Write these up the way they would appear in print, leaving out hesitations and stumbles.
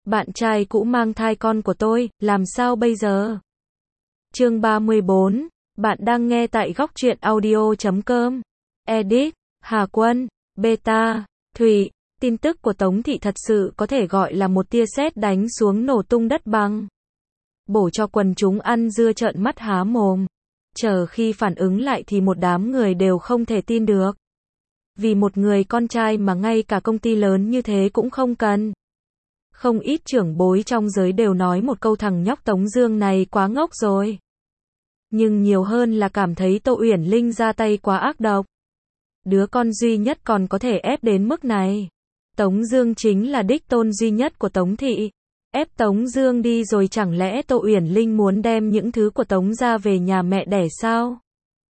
Bạn trai cũ mang thai con của tôi, làm sao bây giờ? Chương 34, bạn đang nghe tại góc truyện audio.com. Edit, Hà Quân, Beta, Thủy, tin tức của Tống Thị thật sự có thể gọi là một tia sét đánh xuống nổ tung đất bằng. Bổ cho quần chúng ăn dưa trợn mắt há mồm. Chờ khi phản ứng lại thì một đám người đều không thể tin được. Vì một người con trai mà ngay cả công ty lớn như thế cũng không cần. Không ít trưởng bối trong giới đều nói một câu thằng nhóc Tống Dương này quá ngốc rồi. Nhưng nhiều hơn là cảm thấy Tô Uyển Linh ra tay quá ác độc. Đứa con duy nhất còn có thể ép đến mức này. Tống Dương chính là đích tôn duy nhất của Tống Thị. Ép Tống Dương đi rồi chẳng lẽ Tô Uyển Linh muốn đem những thứ của Tống gia về nhà mẹ đẻ sao?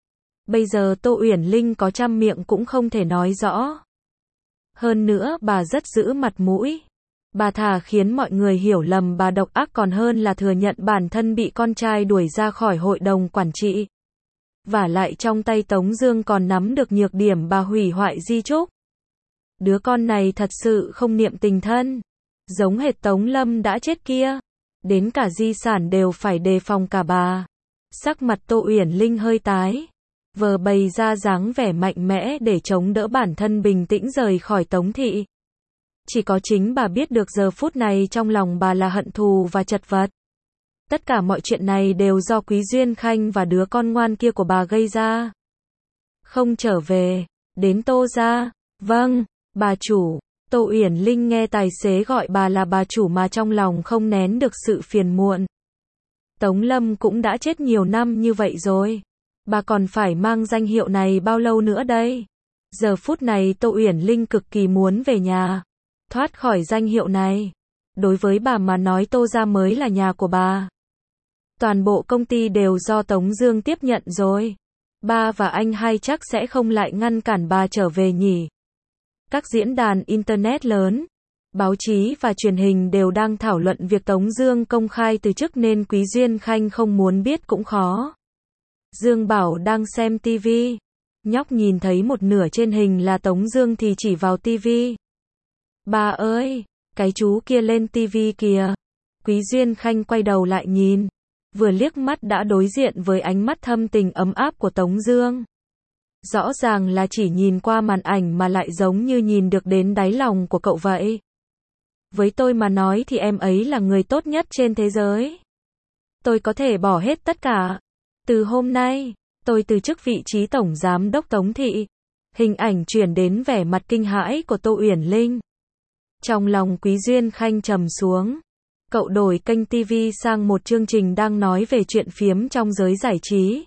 Bây giờ Tô Uyển Linh có trăm miệng cũng không thể nói rõ. Hơn nữa bà rất giữ mặt mũi. Bà thà khiến mọi người hiểu lầm bà độc ác còn hơn là thừa nhận bản thân bị con trai đuổi ra khỏi hội đồng quản trị. Vả lại trong tay Tống Dương còn nắm được nhược điểm bà hủy hoại di chúc. Đứa con này thật sự không niệm tình thân. Giống hệt Tống Lâm đã chết kia. Đến cả di sản đều phải đề phòng cả bà. Sắc mặt Tô Uyển Linh hơi tái. Vờ bày ra dáng vẻ mạnh mẽ để chống đỡ bản thân bình tĩnh rời khỏi Tống Thị. Chỉ có chính bà biết được giờ phút này trong lòng bà là hận thù và chật vật. Tất cả mọi chuyện này đều do Quý Duyên Khanh và đứa con ngoan kia của bà gây ra. Không trở về, đến Tô gia. Vâng, bà chủ. Tô Uyển Linh nghe tài xế gọi bà là bà chủ mà trong lòng không nén được sự phiền muộn. Tống Lâm cũng đã chết nhiều năm như vậy rồi. Bà còn phải mang danh hiệu này bao lâu nữa đây? Giờ phút này Tô Uyển Linh cực kỳ muốn về nhà. Thoát khỏi danh hiệu này. Đối với bà mà nói Tô gia mới là nhà của bà. Toàn bộ công ty đều do Tống Dương tiếp nhận rồi. Ba và anh hai chắc sẽ không lại ngăn cản bà trở về nhỉ. Các diễn đàn Internet lớn, báo chí và truyền hình đều đang thảo luận việc Tống Dương công khai từ chức nên Quý Duyên Khanh không muốn biết cũng khó. Dương Bảo đang xem TV. Nhóc nhìn thấy một nửa trên hình là Tống Dương thì chỉ vào TV. Ba ơi, cái chú kia lên TV kìa. Quý Duyên Khanh quay đầu lại nhìn. Vừa liếc mắt đã đối diện với ánh mắt thâm tình ấm áp của Tống Dương. Rõ ràng là chỉ nhìn qua màn ảnh mà lại giống như nhìn được đến đáy lòng của cậu vậy. Với tôi mà nói thì em ấy là người tốt nhất trên thế giới. Tôi có thể bỏ hết tất cả. Từ hôm nay, tôi từ chức vị trí tổng giám đốc Tống Thị. Hình ảnh chuyển đến vẻ mặt kinh hãi của Tô Uyển Linh. Trong lòng Quý Duyên Khanh trầm xuống. Cậu đổi kênh TV sang một chương trình đang nói về chuyện phiếm trong giới giải trí.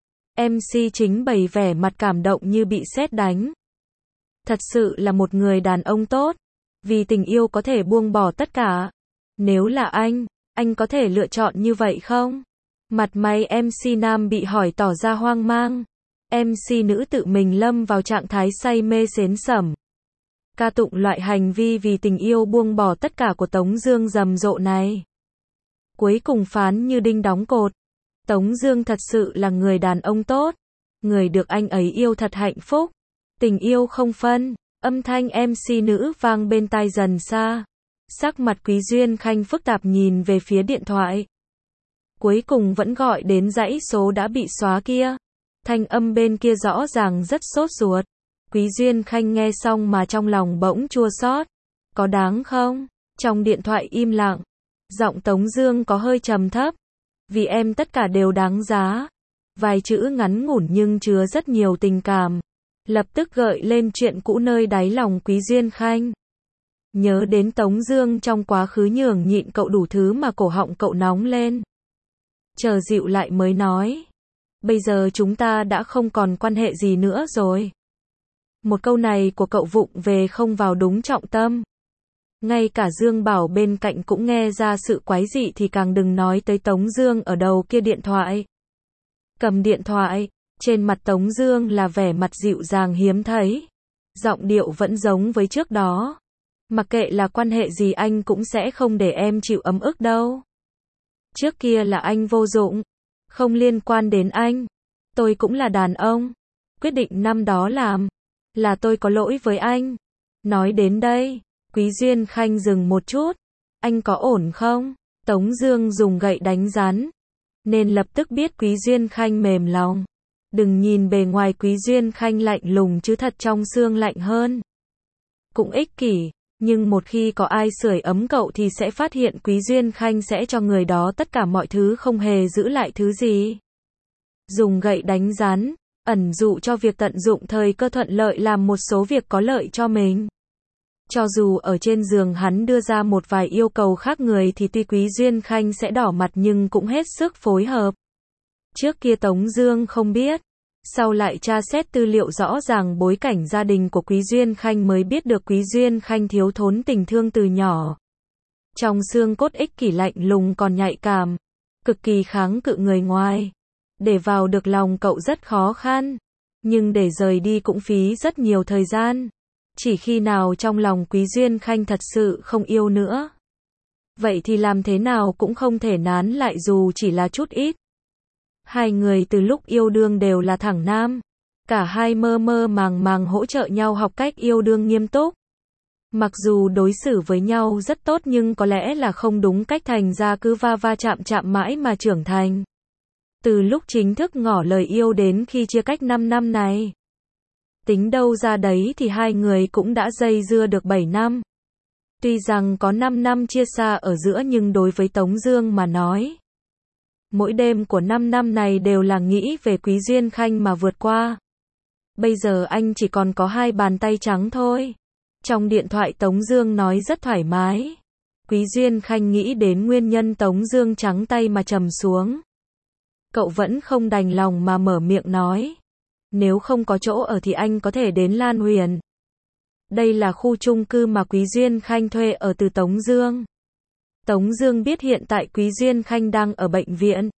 MC chính bày vẻ mặt cảm động như bị sét đánh. Thật sự là một người đàn ông tốt. Vì tình yêu có thể buông bỏ tất cả. Nếu là anh có thể lựa chọn như vậy không? Mặt mày MC nam bị hỏi tỏ ra hoang mang. MC nữ tự mình lâm vào trạng thái say mê xến sẩm. Ca tụng loại hành vi vì tình yêu buông bỏ tất cả của Tống Dương rầm rộ này. Cuối cùng phán như đinh đóng cột. Tống Dương thật sự là người đàn ông tốt. Người được anh ấy yêu thật hạnh phúc. Tình yêu không phân. Âm thanh MC nữ vang bên tai dần xa. Sắc mặt Quý Duyên Khanh phức tạp nhìn về phía điện thoại. Cuối cùng vẫn gọi đến dãy số đã bị xóa kia. Thanh âm bên kia rõ ràng rất sốt ruột. Quý Duyên Khanh nghe xong mà trong lòng bỗng chua xót. Có đáng không? Trong điện thoại im lặng. Giọng Tống Dương có hơi trầm thấp. Vì em tất cả đều đáng giá. Vài chữ ngắn ngủn nhưng chứa rất nhiều tình cảm. Lập tức gợi lên chuyện cũ nơi đáy lòng Quý Duyên Khanh. Nhớ đến Tống Dương trong quá khứ nhường nhịn cậu đủ thứ mà cổ họng cậu nóng lên. Chờ dịu lại mới nói. Bây giờ chúng ta đã không còn quan hệ gì nữa rồi. Một câu này của cậu vụng về không vào đúng trọng tâm. Ngay cả Dương Bảo bên cạnh cũng nghe ra sự quái dị thì càng đừng nói tới Tống Dương ở đầu kia điện thoại. Cầm điện thoại, trên mặt Tống Dương là vẻ mặt dịu dàng hiếm thấy. Giọng điệu vẫn giống với trước đó. Mặc kệ là quan hệ gì anh cũng sẽ không để em chịu ấm ức đâu. Trước kia là anh vô dụng. Không liên quan đến anh. Tôi cũng là đàn ông. Quyết định năm đó là tôi có lỗi với anh. Nói đến đây, Quý Duyên Khanh dừng một chút. anh có ổn không? Tống Dương dùng gậy đánh rắn, nên lập tức biết Quý Duyên Khanh mềm lòng. Đừng nhìn bề ngoài Quý Duyên Khanh lạnh lùng chứ thật trong xương lạnh hơn. Cũng ích kỷ, nhưng một khi có ai sưởi ấm cậu thì sẽ phát hiện Quý Duyên Khanh sẽ cho người đó tất cả mọi thứ, không hề giữ lại thứ gì. Dùng gậy đánh rắn, ẩn dụ cho việc tận dụng thời cơ thuận lợi làm một số việc có lợi cho mình. Cho dù ở trên giường hắn đưa ra một vài yêu cầu khác người thì tuy Quý Duyên Khanh sẽ đỏ mặt nhưng cũng hết sức phối hợp. Trước kia Tống Dương không biết, sau lại tra xét tư liệu rõ ràng bối cảnh gia đình của Quý Duyên Khanh mới biết được Quý Duyên Khanh thiếu thốn tình thương từ nhỏ. Trong xương cốt ích kỷ lạnh lùng còn nhạy cảm, cực kỳ kháng cự người ngoài. Để vào được lòng cậu rất khó khăn, nhưng để rời đi cũng phí rất nhiều thời gian. Chỉ khi nào trong lòng Quý Duyên Khanh thật sự không yêu nữa, vậy thì làm thế nào cũng không thể nán lại dù chỉ là chút ít. Hai người từ lúc yêu đương đều là thẳng nam, cả hai mơ mơ màng màng hỗ trợ nhau học cách yêu đương nghiêm túc. Mặc dù đối xử với nhau rất tốt nhưng có lẽ là không đúng cách, thành ra cứ va va chạm chạm mãi mà trưởng thành. Từ lúc chính thức ngỏ lời yêu đến khi chia cách 5 năm này, tính đâu ra đấy thì hai người cũng đã dây dưa được 7 năm. Tuy rằng có 5 năm chia xa ở giữa nhưng đối với Tống Dương mà nói, mỗi đêm của 5 năm này đều là nghĩ về Quý Duyên Khanh mà vượt qua. Bây giờ anh chỉ còn có 2 bàn tay trắng thôi. Trong điện thoại Tống Dương nói rất thoải mái. Quý Duyên Khanh nghĩ đến nguyên nhân Tống Dương trắng tay mà trầm xuống. Cậu vẫn không đành lòng mà mở miệng nói, nếu không có chỗ ở thì anh có thể đến Lan Huyền. Đây là khu chung cư mà Quý Duyên Khanh thuê ở từ Tống Dương. Tống Dương biết hiện tại Quý Duyên Khanh đang ở bệnh viện.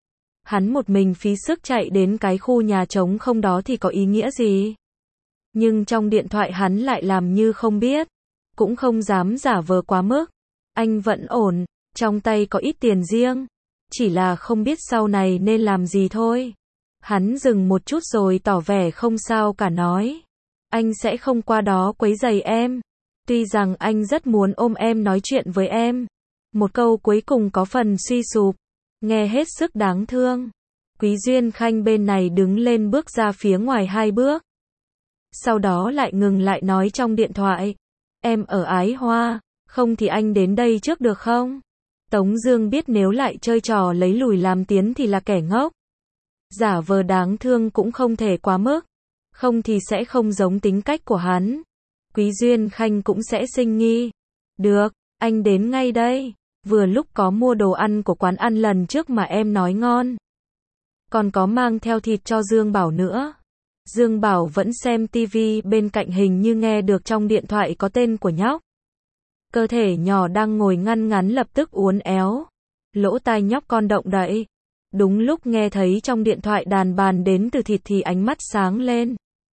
Hắn một mình phí sức chạy đến cái khu nhà trống không đó thì có ý nghĩa gì? Nhưng trong điện thoại hắn lại làm như không biết, cũng không dám giả vờ quá mức. Anh vẫn ổn, trong tay có ít tiền riêng, chỉ là không biết sau này nên làm gì thôi. Hắn dừng một chút rồi tỏ vẻ không sao cả nói, anh sẽ không qua đó quấy rầy em. Tuy rằng anh rất muốn ôm em nói chuyện với em. Một câu cuối cùng có phần suy sụp, nghe hết sức đáng thương. Quý Duyên Khanh bên này đứng lên bước ra phía ngoài 2 bước. Sau đó lại ngừng lại nói trong điện thoại, em ở Ái Hoa, không thì anh đến đây trước được không? Tống Dương biết nếu lại chơi trò lấy lùi làm tiến thì là kẻ ngốc. Giả vờ đáng thương cũng không thể quá mức, không thì sẽ không giống tính cách của hắn. Quý Duyên Khanh cũng sẽ sinh nghi. Được, anh đến ngay đây. Vừa lúc có mua đồ ăn của quán ăn lần trước mà em nói ngon. Còn có mang theo thịt cho Dương Bảo nữa. Dương Bảo vẫn xem tivi bên cạnh, hình như nghe được trong điện thoại có tên của nhóc. Cơ thể nhỏ đang ngồi ngăn ngắn lập tức uốn éo. Lỗ tai nhóc con động đậy. Đúng lúc nghe thấy trong điện thoại đàn bàn đến từ thịt thì ánh mắt sáng lên.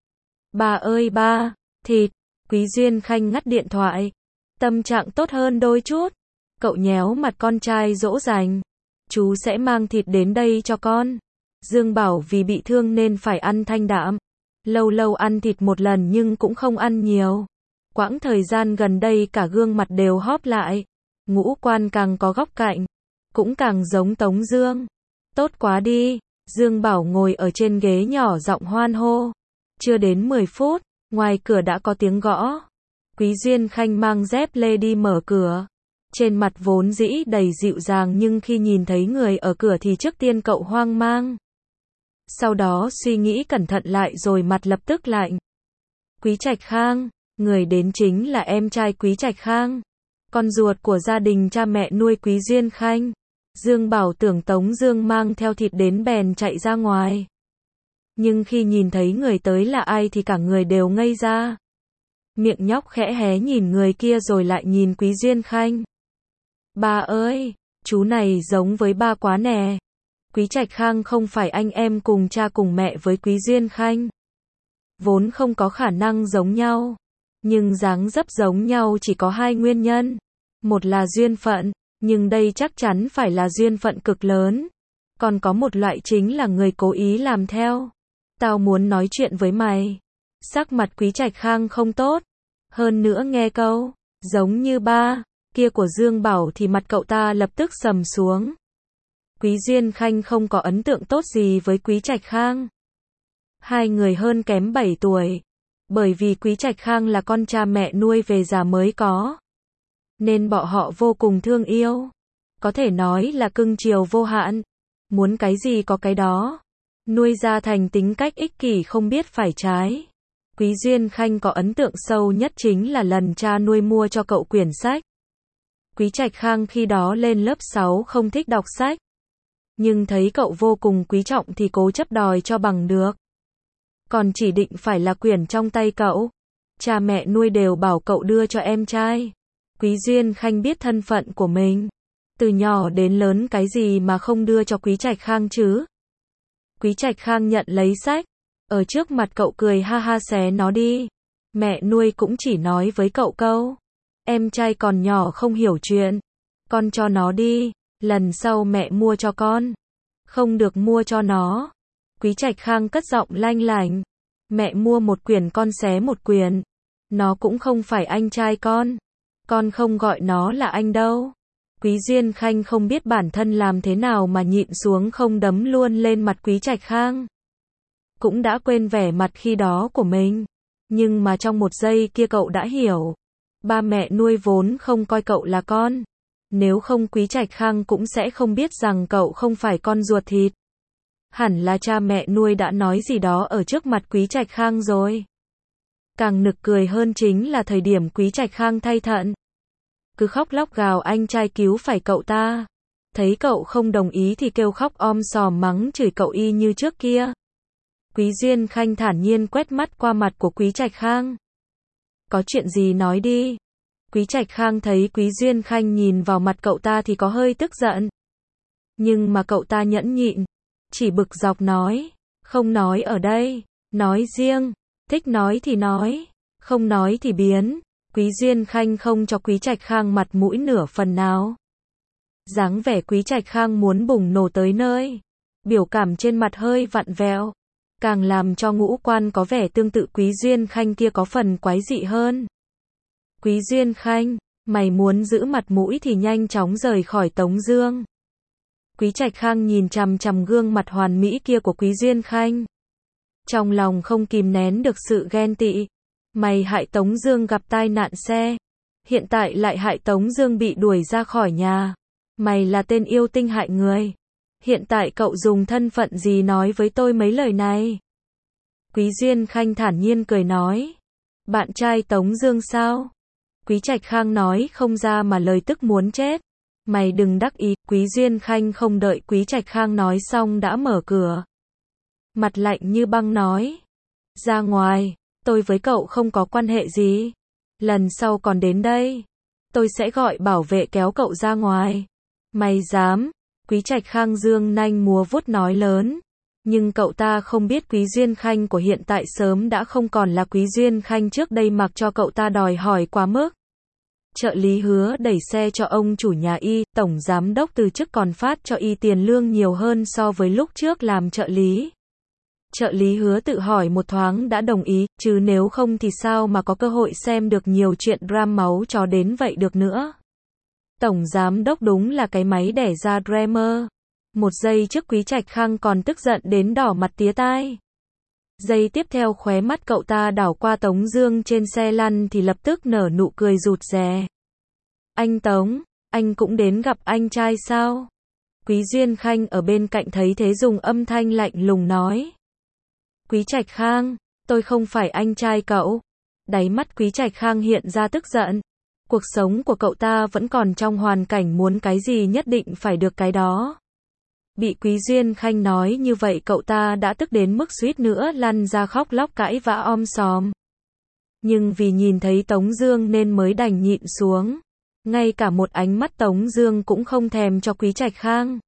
Ba ơi ba, thịt. Quý Duyên Khanh ngắt điện thoại. Tâm trạng tốt hơn đôi chút. Cậu nhéo mặt con trai dỗ dành. Chú sẽ mang thịt đến đây cho con. Dương Bảo vì bị thương nên phải ăn thanh đạm. Lâu lâu ăn thịt một lần nhưng cũng không ăn nhiều. Quãng thời gian gần đây cả gương mặt đều hóp lại. Ngũ quan càng có góc cạnh, cũng càng giống Tống Dương. Tốt quá đi. Dương Bảo ngồi ở trên ghế nhỏ giọng hoan hô. Chưa đến 10 phút, ngoài cửa đã có tiếng gõ. Quý Duyên Khanh mang dép lê đi mở cửa. Trên mặt vốn dĩ đầy dịu dàng nhưng khi nhìn thấy người ở cửa thì trước tiên cậu hoang mang. Sau đó suy nghĩ cẩn thận lại rồi mặt lập tức lạnh. Quý Trạch Khang, người đến chính là em trai Quý Trạch Khang, con ruột của gia đình cha mẹ nuôi Quý Duyên Khanh. Dương Bảo tưởng Tống Dương mang theo thịt đến bèn chạy ra ngoài. Nhưng khi nhìn thấy người tới là ai thì cả người đều ngây ra. Miệng nhóc khẽ hé nhìn người kia rồi lại nhìn Quý Duyên Khanh. Ba ơi, chú này giống với ba quá nè. Quý Trạch Khang không phải anh em cùng cha cùng mẹ với Quý Duyên Khanh. Vốn không có khả năng giống nhau. Nhưng dáng dấp giống nhau chỉ có 2 nguyên nhân. Một là duyên phận, nhưng đây chắc chắn phải là duyên phận cực lớn. Còn có một loại chính là người cố ý làm theo. Tao muốn nói chuyện với mày. Sắc mặt Quý Trạch Khang không tốt. Hơn nữa nghe câu, giống như ba, kia của Dương Bảo thì mặt cậu ta lập tức sầm xuống. Quý Duyên Khanh không có ấn tượng tốt gì với Quý Trạch Khang. Hai người hơn kém 7 tuổi. Bởi vì Quý Trạch Khang là con cha mẹ nuôi về già mới có. Nên bọn họ vô cùng thương yêu. Có thể nói là cưng chiều vô hạn. Muốn cái gì có cái đó. Nuôi ra thành tính cách ích kỷ không biết phải trái. Quý Duyên Khanh có ấn tượng sâu nhất chính là lần cha nuôi mua cho cậu quyển sách. Quý Trạch Khang khi đó lên lớp 6 không thích đọc sách. Nhưng thấy cậu vô cùng quý trọng thì cố chấp đòi cho bằng được. Còn chỉ định phải là quyển trong tay cậu. Cha mẹ nuôi đều bảo cậu đưa cho em trai. Quý Duyên Khanh biết thân phận của mình. Từ nhỏ đến lớn cái gì mà không đưa cho Quý Trạch Khang chứ? Quý Trạch Khang nhận lấy sách. Ở trước mặt cậu cười ha ha xé nó đi. Mẹ nuôi cũng chỉ nói với cậu câu. Em trai còn nhỏ không hiểu chuyện. Con cho nó đi. Lần sau mẹ mua cho con. Không được mua cho nó. Quý Trạch Khang cất giọng lanh lảnh. Mẹ mua một quyển con xé một quyển. Nó cũng không phải anh trai con. Con không gọi nó là anh đâu. Quý Duyên Khanh không biết bản thân làm thế nào mà nhịn xuống không đấm luôn lên mặt Quý Trạch Khang. Cũng đã quên vẻ mặt khi đó của mình. Nhưng mà trong một giây kia cậu đã hiểu. Ba mẹ nuôi vốn không coi cậu là con. Nếu không Quý Trạch Khang cũng sẽ không biết rằng cậu không phải con ruột thịt. Hẳn là cha mẹ nuôi đã nói gì đó ở trước mặt Quý Trạch Khang rồi. Càng nực cười hơn chính là thời điểm Quý Trạch Khang thay thận. Cứ khóc lóc gào anh trai cứu phải cậu ta. Thấy cậu không đồng ý thì kêu khóc om sòm mắng chửi cậu y như trước kia. Quý Duyên Khanh thản nhiên quét mắt qua mặt của Quý Trạch Khang. Có chuyện gì nói đi. Quý Trạch Khang thấy Quý Duyên Khanh nhìn vào mặt cậu ta thì có hơi tức giận. Nhưng mà cậu ta nhẫn nhịn. Chỉ bực dọc nói. Không nói ở đây. Nói riêng. Thích nói thì nói. Không nói thì biến. Quý Duyên Khanh không cho Quý Trạch Khang mặt mũi nửa phần nào. Dáng vẻ Quý Trạch Khang muốn bùng nổ tới nơi. Biểu cảm trên mặt hơi vặn vẹo. Càng làm cho ngũ quan có vẻ tương tự Quý Duyên Khanh kia có phần quái dị hơn. Quý Duyên Khanh, mày muốn giữ mặt mũi thì nhanh chóng rời khỏi Tống Dương. Quý Trạch Khang nhìn chằm chằm gương mặt hoàn mỹ kia của Quý Duyên Khanh. Trong lòng không kìm nén được sự ghen tị. Mày hại Tống Dương gặp tai nạn xe. Hiện tại lại hại Tống Dương bị đuổi ra khỏi nhà. Mày là tên yêu tinh hại người. Hiện tại cậu dùng thân phận gì nói với tôi mấy lời này? Quý Duyên Khanh thản nhiên cười nói. Bạn trai Tống Dương sao? Quý Trạch Khang nói không ra mà lời tức muốn chết. Mày đừng đắc ý. Quý Duyên Khanh không đợi Quý Trạch Khang nói xong đã mở cửa. Mặt lạnh như băng nói. Ra ngoài, tôi với cậu không có quan hệ gì. Lần sau còn đến đây, tôi sẽ gọi bảo vệ kéo cậu ra ngoài. Mày dám? Quý Trạch Khang dương nanh múa vuốt nói lớn. Nhưng cậu ta không biết Quý Duyên Khanh của hiện tại sớm đã không còn là Quý Duyên Khanh trước đây mặc cho cậu ta đòi hỏi quá mức. Trợ lý Hứa đẩy xe cho ông chủ nhà y, tổng giám đốc từ chức còn phát cho y tiền lương nhiều hơn so với lúc trước làm trợ lý. Trợ lý Hứa tự hỏi một thoáng đã đồng ý, chứ nếu không thì sao mà có cơ hội xem được nhiều chuyện drama máu chó đến vậy được nữa. Tổng giám đốc đúng là cái máy đẻ ra drama. Một giây trước Quý Trạch Khang còn tức giận đến đỏ mặt tía tai. Giây tiếp theo khóe mắt cậu ta đảo qua Tống Dương trên xe lăn thì lập tức nở nụ cười rụt rè. Anh Tống, anh cũng đến gặp anh trai sao? Quý Duyên Khanh ở bên cạnh thấy thế dùng âm thanh lạnh lùng nói. Quý Trạch Khang, tôi không phải anh trai cậu. Đáy mắt Quý Trạch Khang hiện ra tức giận. Cuộc sống của cậu ta vẫn còn trong hoàn cảnh muốn cái gì nhất định phải được cái đó. Bị Quý Duyên Khanh nói như vậy cậu ta đã tức đến mức suýt nữa lăn ra khóc lóc cãi vã om sòm. Nhưng vì nhìn thấy Tống Dương nên mới đành nhịn xuống. Ngay cả một ánh mắt Tống Dương cũng không thèm cho Quý Trạch Khang.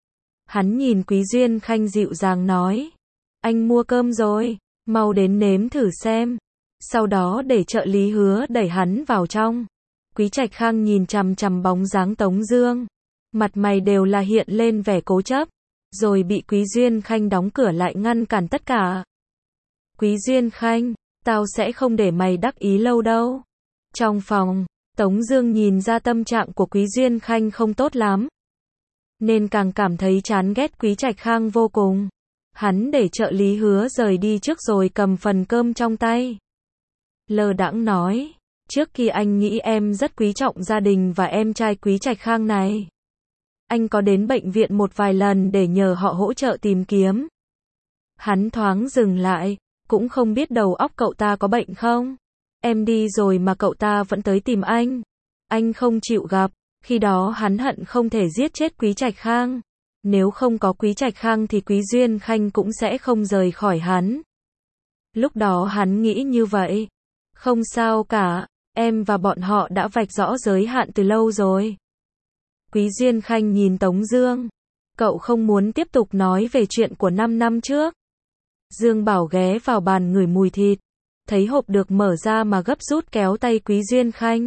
Hắn nhìn Quý Duyên Khanh dịu dàng nói. Anh mua cơm rồi, mau đến nếm thử xem. Sau đó để trợ lý Hứa đẩy hắn vào trong. Quý Trạch Khang nhìn chằm chằm bóng dáng Tống Dương. Mặt mày đều là hiện lên vẻ cố chấp. Rồi bị Quý Duyên Khanh đóng cửa lại ngăn cản tất cả. Quý Duyên Khanh, tao sẽ không để mày đắc ý lâu đâu. Trong phòng, Tống Dương nhìn ra tâm trạng của Quý Duyên Khanh không tốt lắm, nên càng cảm thấy chán ghét Quý Trạch Khang vô cùng. Hắn để trợ lý Hứa rời đi trước rồi cầm phần cơm trong tay, lơ đãng nói, trước khi anh nghĩ em rất quý trọng gia đình và em trai Quý Trạch Khang này. Anh có đến bệnh viện một vài lần để nhờ họ hỗ trợ tìm kiếm. Hắn thoáng dừng lại, cũng không biết đầu óc cậu ta có bệnh không? Em đi rồi mà cậu ta vẫn tới tìm anh. Anh không chịu gặp, khi đó hắn hận không thể giết chết Quý Trạch Khang. Nếu không có Quý Trạch Khang thì Quý Duyên Khanh cũng sẽ không rời khỏi hắn. Lúc đó hắn nghĩ như vậy. Không sao cả, em và bọn họ đã vạch rõ giới hạn từ lâu rồi. Quý Duyên Khanh nhìn Tống Dương. Cậu không muốn tiếp tục nói về chuyện của 5 năm trước. Dương Bảo ghé vào bàn ngửi mùi thịt. Thấy hộp được mở ra mà gấp rút kéo tay Quý Duyên Khanh.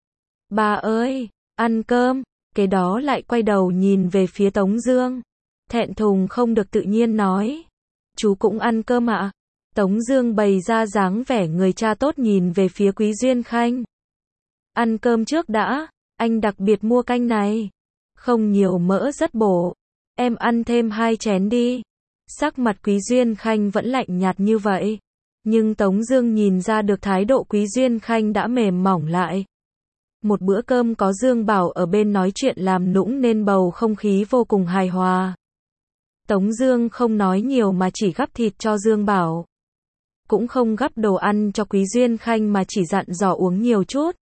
Ba ơi, ăn cơm. Kế đó lại quay đầu nhìn về phía Tống Dương. Thẹn thùng không được tự nhiên nói. Chú cũng ăn cơm ạ? Tống Dương bày ra dáng vẻ người cha tốt nhìn về phía Quý Duyên Khanh. Ăn cơm trước đã, anh đặc biệt mua canh này. Không nhiều mỡ rất bổ. Em ăn thêm 2 chén đi. Sắc mặt Quý Duyên Khanh vẫn lạnh nhạt như vậy. Nhưng Tống Dương nhìn ra được thái độ Quý Duyên Khanh đã mềm mỏng lại. Một bữa cơm có Dương Bảo ở bên nói chuyện làm nũng nên bầu không khí vô cùng hài hòa. Tống Dương không nói nhiều mà chỉ gắp thịt cho Dương Bảo. Cũng không gắp đồ ăn cho Quý Duyên Khanh mà chỉ dặn dò uống nhiều chút.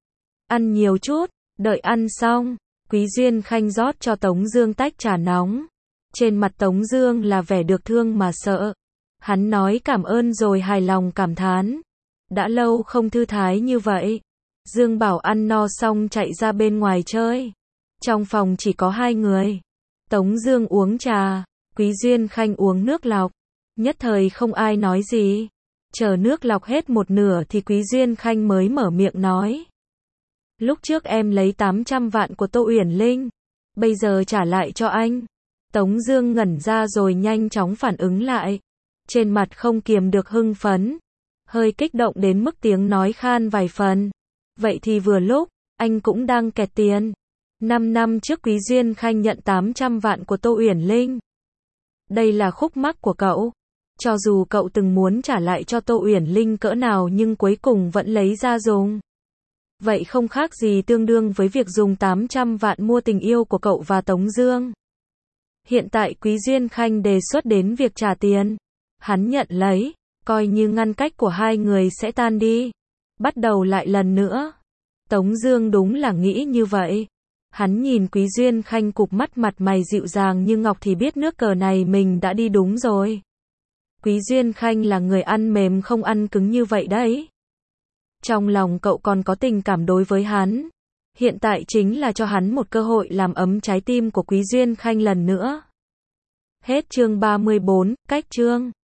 Ăn nhiều chút, đợi ăn xong, Quý Duyên Khanh rót cho Tống Dương tách trà nóng. Trên mặt Tống Dương là vẻ được thương mà sợ. Hắn nói cảm ơn rồi hài lòng cảm thán. Đã lâu không thư thái như vậy. Dương Bảo ăn no xong chạy ra bên ngoài chơi. Trong phòng chỉ có 2 người. Tống Dương uống trà, Quý Duyên Khanh uống nước lọc. Nhất thời không ai nói gì. Chờ nước lọc hết một nửa thì Quý Duyên Khanh mới mở miệng nói. Lúc trước em lấy 800 vạn của Tô Uyển Linh. Bây giờ trả lại cho anh. Tống Dương ngẩn ra rồi nhanh chóng phản ứng lại. Trên mặt không kiềm được hưng phấn. Hơi kích động đến mức tiếng nói khan vài phần. Vậy thì vừa lúc, anh cũng đang kẹt tiền. 5 năm trước Quý Duyên Khanh nhận 800 vạn của Tô Uyển Linh. Đây là khúc mắc của cậu. Cho dù cậu từng muốn trả lại cho Tô Uyển Linh cỡ nào nhưng cuối cùng vẫn lấy ra dùng. Vậy không khác gì tương đương với việc dùng 800 vạn mua tình yêu của cậu và Tống Dương. Hiện tại Quý Duyên Khanh đề xuất đến việc trả tiền. Hắn nhận lấy, coi như ngăn cách của 2 người sẽ tan đi. Bắt đầu lại lần nữa. Tống Dương đúng là nghĩ như vậy. Hắn nhìn Quý Duyên Khanh cụp mắt, mặt mày dịu dàng như ngọc thì biết nước cờ này mình đã đi đúng rồi. Quý Duyên Khanh là người ăn mềm không ăn cứng như vậy đấy. Trong lòng cậu còn có tình cảm đối với hắn. Hiện tại chính là cho hắn một cơ hội làm ấm trái tim của Quý Duyên Khanh lần nữa. Hết chương 34, cách chương.